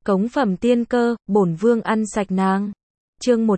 Cống phẩm tiên cơ, bổn vương ăn sạch nàng. Chương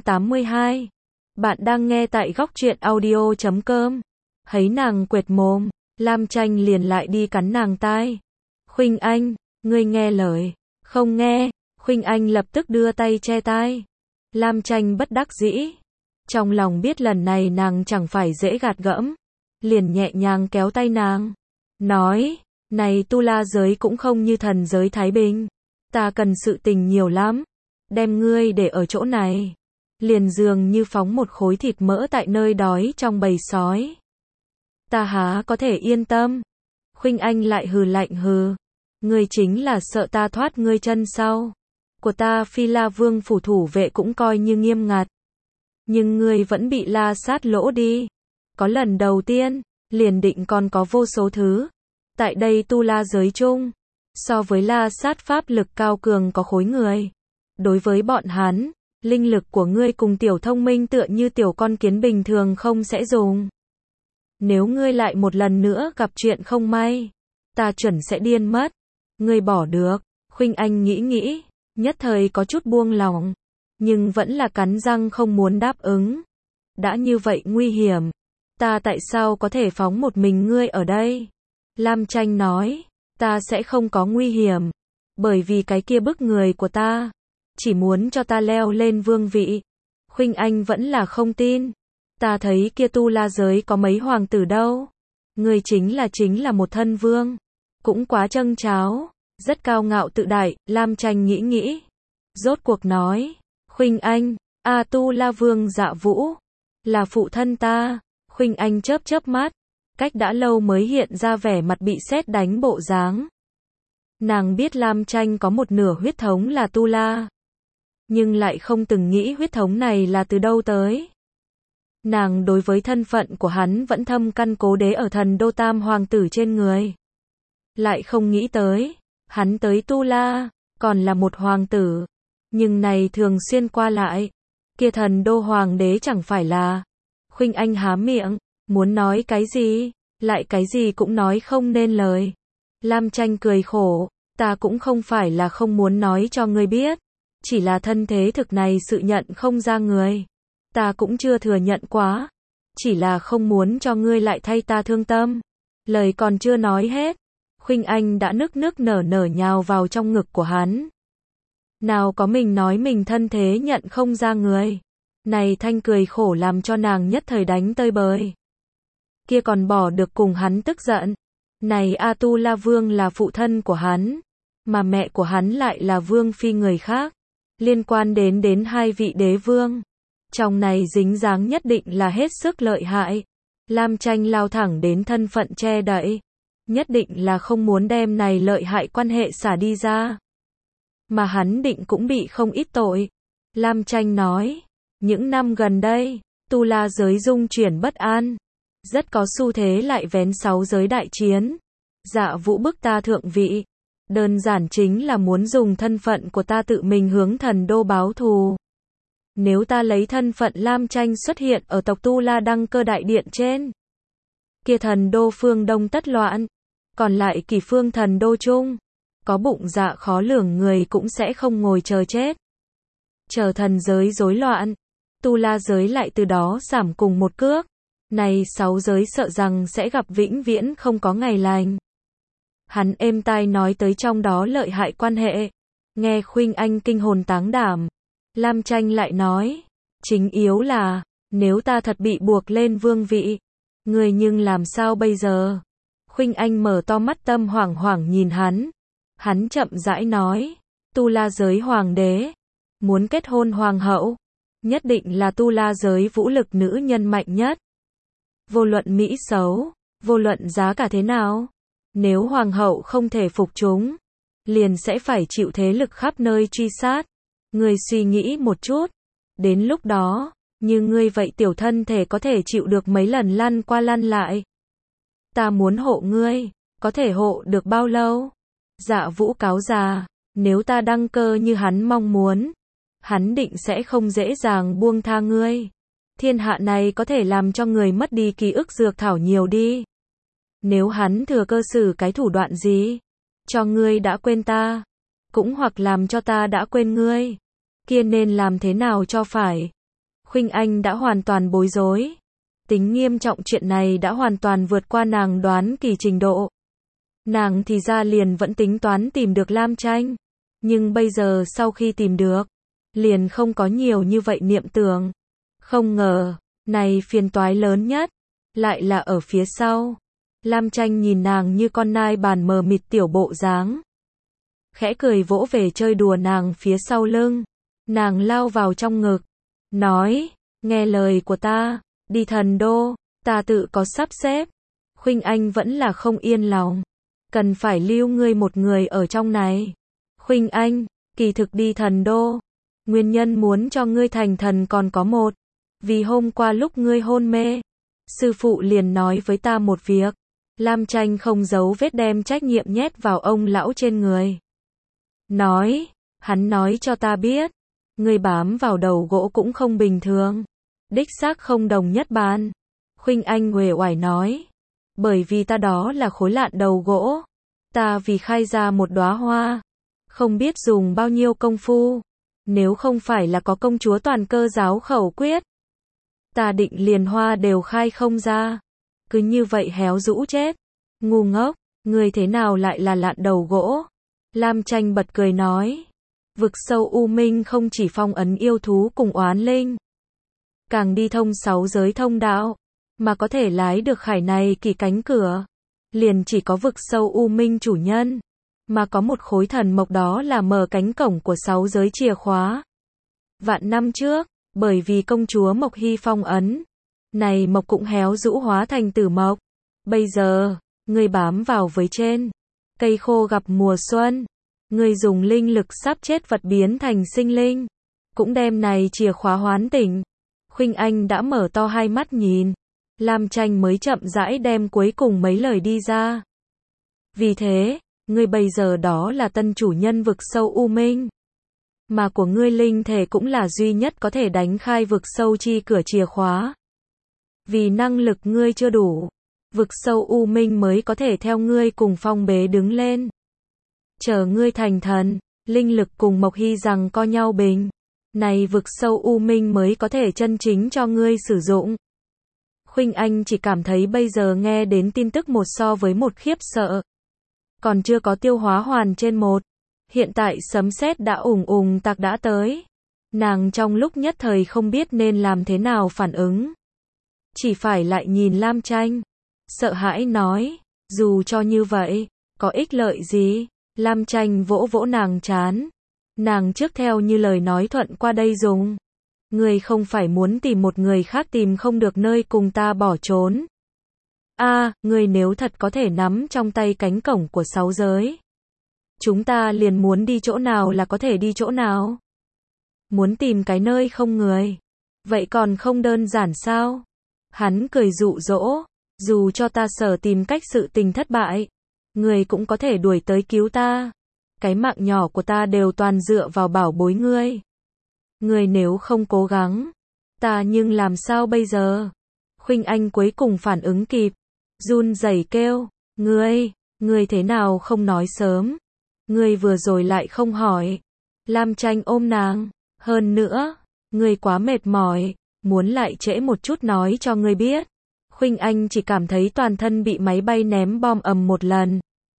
182. Bạn đang nghe tại góc truyện audio.com. Thấy nàng quệt mồm, Lam Tranh liền lại đi cắn nàng tai. Khuynh Anh, ngươi nghe lời. Không nghe. Khuynh Anh lập tức đưa tay che tai. Lam Tranh bất đắc dĩ. Trong lòng biết lần này nàng chẳng phải dễ gạt gẫm. Liền nhẹ nhàng kéo tay nàng. Nói, này tu la giới cũng không như thần giới Thái Bình. Ta cần sự tình nhiều lắm. Đem ngươi để ở chỗ này. Liền dường như phóng một khối thịt mỡ tại nơi đói trong bầy sói. Ta há có thể yên tâm. Khuynh Anh lại hừ lạnh hừ. Ngươi chính là sợ ta thoát ngươi chân sau. Của ta Phi La Vương phủ thủ vệ cũng coi như nghiêm ngặt. Nhưng ngươi vẫn bị la sát lỗ đi. Có lần đầu tiên, liền định còn có vô số thứ. Tại đây tu la giới chung. So với la sát pháp lực cao cường có khối người. Đối với bọn hắn, linh lực của ngươi cùng tiểu thông minh tựa như tiểu con kiến bình thường không sẽ dùng. Nếu ngươi lại một lần nữa gặp chuyện không may, ta chuẩn sẽ điên mất. Ngươi bỏ được. Khuynh Anh nghĩ, nhất thời có chút buông lòng, nhưng vẫn là cắn răng không muốn đáp ứng. Đã như vậy nguy hiểm, ta tại sao có thể phóng một mình ngươi ở đây? Lam Tranh nói, ta sẽ không có nguy hiểm, bởi vì cái kia bức người của ta, chỉ muốn cho ta leo lên vương vị. Khuynh Anh vẫn là không tin. Ta thấy kia tu la giới có mấy hoàng tử đâu. Ngươi chính là một thân vương. Cũng quá trâng tráo, rất cao ngạo tự đại. Lam Tranh nghĩ. Rốt cuộc nói, Khuynh Anh, tu la vương Dạ Vũ, là phụ thân ta. Khuynh Anh chớp mắt, cách đã lâu mới hiện ra vẻ mặt bị sét đánh bộ dáng. Nàng biết Lam Tranh có một nửa huyết thống là tu la, nhưng lại không từng nghĩ huyết thống này là từ đâu tới. Nàng đối với thân phận của hắn vẫn thâm căn cố đế ở thần đô tam hoàng tử trên người. Lại không nghĩ tới, hắn tới tu la, còn là một hoàng tử. Nhưng này thường xuyên qua lại, kia thần đô hoàng đế chẳng phải là. Khuynh Anh há miệng, muốn nói cái gì, lại cái gì cũng nói không nên lời. Lam Tranh cười khổ, ta cũng không phải là không muốn nói cho ngươi biết. Chỉ là thân thế thực này sự nhận không ra người. Ta cũng chưa thừa nhận quá. Chỉ là không muốn cho ngươi lại thay ta thương tâm. Lời còn chưa nói hết, Khuynh Anh đã nức nở nhào vào trong ngực của hắn. Nào có mình nói mình thân thế nhận không ra người. Này thanh cười khổ làm cho nàng nhất thời đánh tơi bời. Kia còn bỏ được cùng hắn tức giận. Này Tu La Vương là phụ thân của hắn, mà mẹ của hắn lại là vương phi người khác. Liên quan đến hai vị đế vương. Trong này dính dáng nhất định là hết sức lợi hại. Lam Tranh lao thẳng đến thân phận che đậy. Nhất định là không muốn đem này lợi hại quan hệ xả đi ra. Mà hắn định cũng bị không ít tội. Lam Tranh nói, những năm gần đây, tu la giới dung chuyển bất an. Rất có xu thế lại vén 6 giới đại chiến. Dạ Vũ bức ta thượng vị. Đơn giản chính là muốn dùng thân phận của ta tự mình hướng thần đô báo thù. Nếu ta lấy thân phận Lam Tranh xuất hiện ở tộc Tu La Đăng Cơ Đại Điện trên, kia thần đô phương đông tất loạn, còn lại kỳ phương thần đô chung, có bụng dạ khó lường người cũng sẽ không ngồi chờ chết. Chờ thần giới rối loạn, Tu La giới lại từ đó giảm cùng một cước, này 6 giới sợ rằng sẽ gặp vĩnh viễn không có ngày lành. Hắn êm tai nói tới trong đó lợi hại quan hệ, nghe Khuynh Anh kinh hồn táng đảm. Lam Tranh lại nói, chính yếu là, nếu ta thật bị buộc lên vương vị, người nhưng làm sao bây giờ? Khuynh Anh mở to mắt tâm hoảng nhìn hắn. Hắn chậm rãi nói, tu la giới hoàng đế, muốn kết hôn hoàng hậu, nhất định là tu la giới vũ lực nữ nhân mạnh nhất. Vô luận mỹ xấu, vô luận giá cả thế nào, nếu hoàng hậu không thể phục chúng, liền sẽ phải chịu thế lực khắp nơi truy sát. Ngươi suy nghĩ một chút, đến lúc đó, như ngươi vậy tiểu thân thể có thể chịu được mấy lần lăn qua lăn lại. Ta muốn hộ ngươi, có thể hộ được bao lâu? Dạ Vũ cáo già, nếu ta đăng cơ như hắn mong muốn, hắn định sẽ không dễ dàng buông tha ngươi. Thiên hạ này có thể làm cho người mất đi ký ức dược thảo nhiều đi. Nếu hắn thừa cơ sử cái thủ đoạn gì, cho ngươi đã quên ta. cũng hoặc làm cho ta đã quên ngươi. Kia nên làm thế nào cho phải? Khuynh Anh đã hoàn toàn bối rối. Tính nghiêm trọng chuyện này đã hoàn toàn vượt qua nàng đoán kỳ trình độ. Nàng thì ra liền vẫn tính toán tìm được Lam Tranh. Nhưng bây giờ sau khi tìm được, liền không có nhiều như vậy niệm tưởng. Không ngờ, này phiền toái lớn nhất, lại là ở phía sau. Lam Tranh nhìn nàng như con nai bàn mờ mịt tiểu bộ dáng. Khẽ cười vỗ về chơi đùa nàng phía sau lưng. Nàng lao vào trong ngực. Nói, nghe lời của ta, đi Thần Đô, ta tự có sắp xếp. Khuynh Anh vẫn là không yên lòng. Cần phải lưu ngươi một người ở trong này. Khuynh Anh, kỳ thực đi Thần Đô. Nguyên nhân muốn cho ngươi thành thần còn có một. Vì hôm qua lúc ngươi hôn mê, sư phụ liền nói với ta một việc. Lam Tranh không giấu vết đem trách nhiệm nhét vào ông lão trên người. Hắn nói cho ta biết, ngươi bám vào đầu gỗ cũng không bình thường. Đích xác không đồng nhất bàn. Khuynh Anh uể oải nói. Bởi vì ta đó là khối lạn đầu gỗ. Ta vì khai ra một đóa hoa. Không biết dùng bao nhiêu công phu. Nếu không phải là có công chúa toàn cơ giáo khẩu quyết. Ta định liền hoa đều khai không ra. Cứ như vậy héo rũ chết. Ngu ngốc, ngươi thế nào lại là lạn đầu gỗ? Lam Tranh bật cười nói. Vực sâu u minh không chỉ phong ấn yêu thú cùng oán linh. Càng đi thông 6 giới thông đạo. Mà có thể lái được khải này kỳ cánh cửa. Liền chỉ có vực sâu u minh chủ nhân. Mà có một khối thần mộc đó là mở cánh cổng của 6 giới chìa khóa. Vạn năm trước, bởi vì công chúa Mộc Hy phong ấn. Này mộc cũng héo rũ hóa thành tử mộc. Bây giờ, ngươi bám vào với trên. Cây khô gặp mùa xuân. Ngươi dùng linh lực sắp chết vật biến thành sinh linh. Cũng đem này chìa khóa hoán tỉnh. Khuynh Anh đã mở to hai mắt nhìn. Lam Tranh mới chậm rãi đem cuối cùng mấy lời đi ra. Vì thế, ngươi bây giờ đó là tân chủ nhân vực sâu u minh. Mà của ngươi linh thể cũng là duy nhất có thể đánh khai vực sâu chi cửa chìa khóa. Vì năng lực ngươi chưa đủ, vực sâu u minh mới có thể theo ngươi cùng phong bế đứng lên. Chờ ngươi thành thần, linh lực cùng Mộc Hy rằng co nhau bình. Này vực sâu u minh mới có thể chân chính cho ngươi sử dụng. Khuynh Anh chỉ cảm thấy bây giờ nghe đến tin tức một so với một khiếp sợ. Còn chưa có tiêu hóa hoàn trên một. Hiện tại sấm sét đã ùng tạc đã tới. Nàng trong lúc nhất thời không biết nên làm thế nào phản ứng. Chỉ phải lại nhìn Lam Tranh. Sợ hãi nói, dù cho như vậy, có ích lợi gì? Lam Tranh vỗ vỗ nàng trán. Nàng trước theo như lời nói thuận qua đây dùng. Ngươi không phải muốn tìm một người khác tìm không được nơi cùng ta bỏ trốn. Ngươi nếu thật có thể nắm trong tay cánh cổng của 6 giới. Chúng ta liền muốn đi chỗ nào là có thể đi chỗ nào. Muốn tìm cái nơi không người. Vậy còn không đơn giản sao? Hắn cười dụ dỗ. Dù cho ta sở tìm cách sự tình thất bại. Người cũng có thể đuổi tới cứu ta. Cái mạng nhỏ của ta đều toàn dựa vào bảo bối ngươi. Ngươi nếu không cố gắng. Ta nhưng làm sao bây giờ? Khuynh Anh cuối cùng phản ứng kịp. Run rẩy kêu. Ngươi thế nào không nói sớm? Ngươi vừa rồi lại không hỏi. Lam Tranh ôm nàng. Hơn nữa, ngươi quá mệt mỏi. Muốn lại trễ một chút nói cho ngươi biết. Khuynh Anh chỉ cảm thấy toàn thân bị máy bay ném bom ầm một lần.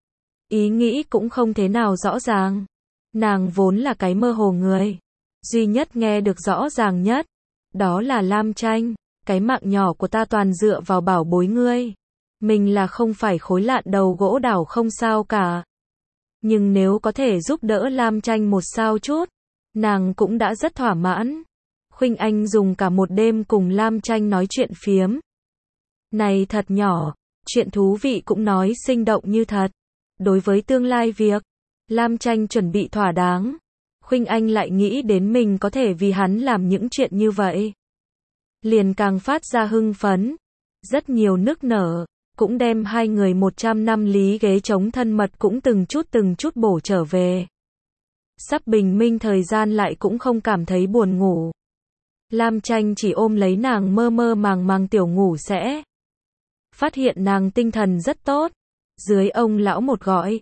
Ý nghĩ cũng không thế nào rõ ràng. Nàng vốn là cái mơ hồ người. Duy nhất nghe được rõ ràng nhất. Đó là Lam Tranh. Cái mạng nhỏ của ta toàn dựa vào bảo bối ngươi. Mình là không phải khối lạn đầu gỗ đảo không sao cả. Nhưng nếu có thể giúp đỡ Lam Tranh một sao chút. Nàng cũng đã rất thỏa mãn. Khuynh Anh dùng cả một đêm cùng Lam Tranh nói chuyện phiếm. Này thật nhỏ. Chuyện thú vị cũng nói sinh động như thật. Đối với tương lai việc, Lam Tranh chuẩn bị thỏa đáng. Khuynh Anh lại nghĩ đến mình có thể vì hắn làm những chuyện như vậy. Liền càng phát ra hưng phấn. Rất nhiều nức nở, cũng đem hai người 100 năm lý ghế chống thân mật cũng từng chút bổ trở về. Sắp bình minh thời gian lại cũng không cảm thấy buồn ngủ. Lam Tranh chỉ ôm lấy nàng mơ mơ màng tiểu ngủ sẽ. Phát hiện nàng tinh thần rất tốt. Dưới ông lão một gọi.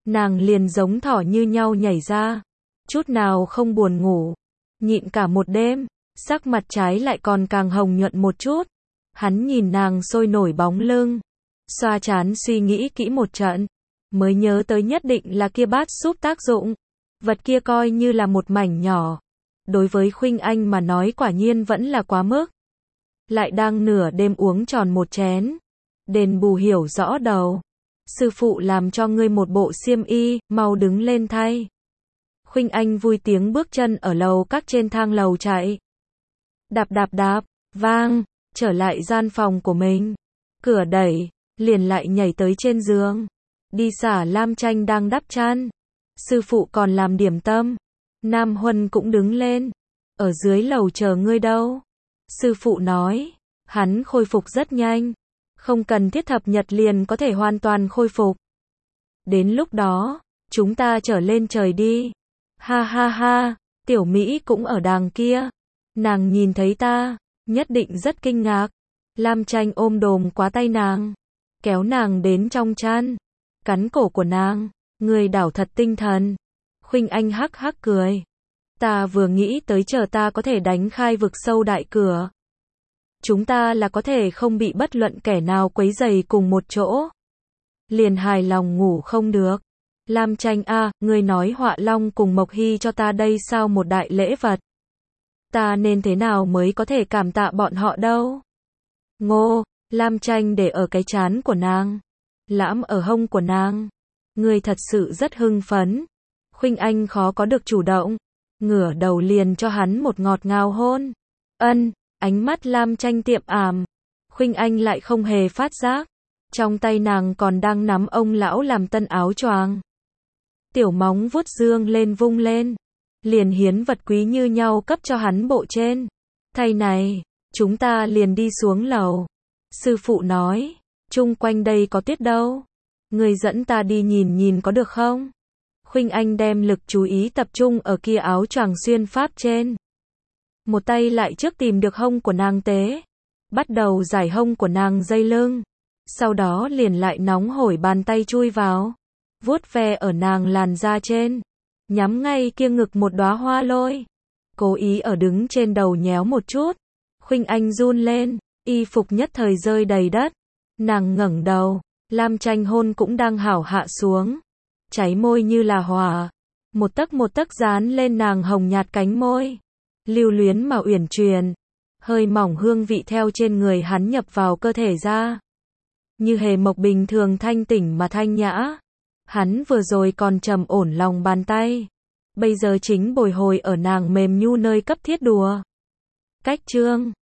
nàng liền giống thỏ như nhau nhảy ra, chút nào không buồn ngủ, nhịn cả một đêm, sắc mặt trái lại còn càng hồng nhuận một chút. Hắn nhìn nàng sôi nổi bóng lưng, xoa trán suy nghĩ kỹ một trận, mới nhớ tới nhất định là kia bát súp tác dụng. Vật kia coi như là một mảnh nhỏ, đối với Khuynh Anh mà nói quả nhiên vẫn là quá mức. Lại đang nửa đêm uống tròn một chén, đền bù hiểu rõ đầu. Sư phụ làm cho ngươi một bộ xiêm y, mau đứng lên thay. Khuynh Anh vui tiếng bước chân ở lầu các trên thang lầu chạy. Đạp đạp đạp, vang, trở lại gian phòng của mình. Cửa đẩy, liền lại nhảy tới trên giường. Đi xả Lam Tranh đang đắp chăn. Sư phụ còn làm điểm tâm. Nam Huân cũng đứng lên. Ở dưới lầu chờ ngươi đâu. Sư phụ nói, hắn khôi phục rất nhanh. Không cần thiết thập nhật liền có thể hoàn toàn khôi phục. Đến lúc đó, chúng ta trở lên trời đi. Ha ha ha, Tiểu Mỹ cũng ở đàng kia. Nàng nhìn thấy ta, nhất định rất kinh ngạc. Lam Tranh ôm đồm quá tay nàng, kéo nàng đến trong chăn, cắn cổ của nàng, người đảo thật tinh thần. Khuynh Anh hắc hắc cười. Ta vừa nghĩ tới chờ ta có thể đánh khai vực sâu đại cửa. Chúng ta là có thể không bị bất luận kẻ nào quấy rầy cùng một chỗ. Liền hài lòng ngủ không được. Lam Tranh a, ngươi nói Họa Long cùng Mộc Hy cho ta đây sao một đại lễ vật. Ta nên thế nào mới có thể cảm tạ bọn họ đâu. Ngô, Lam Tranh để ở cái trán của nàng, lãm ở hông của nàng. Ngươi thật sự rất hưng phấn. Khuynh Anh khó có được chủ động, ngửa đầu liền cho hắn một ngọt ngào hôn. Ân, ánh mắt Lam Tranh tiệm ảm. Khuynh Anh lại không hề phát giác. Trong tay nàng còn đang nắm ông lão làm tân áo choàng. Tiểu móng vuốt dương lên vung lên, liền hiến vật quý như nhau cấp cho hắn bộ trên. Thay này, chúng ta liền đi xuống lầu. Sư phụ nói, chung quanh đây có tuyết đâu. Người dẫn ta đi nhìn nhìn có được không? Khuynh Anh đem lực chú ý tập trung ở kia áo choàng xuyên pháp trên. Một tay lại trước tìm được hông của nàng tế, bắt đầu giải hông của nàng dây lưng. Sau đó liền lại nóng hổi bàn tay chui vào, vuốt ve ở nàng làn da trên, nhắm ngay kia ngực một đóa hoa lôi. Cố ý ở đứng trên đầu nhéo một chút. Khuynh Anh run lên, y phục nhất thời rơi đầy đất. Nàng ngẩng đầu, Lam Tranh hôn cũng đang hảo hạ xuống. Cháy môi như là hỏa, một tấc dán lên nàng hồng nhạt cánh môi. Lưu luyến mà uyển chuyển, hơi mỏng hương vị theo trên người hắn nhập vào cơ thể ra. Như hề mộc bình thường thanh tỉnh mà thanh nhã. Hắn vừa rồi còn trầm ổn lòng bàn tay, bây giờ chính bồi hồi ở nàng mềm nhu nơi cấp thiết đùa. Cách chương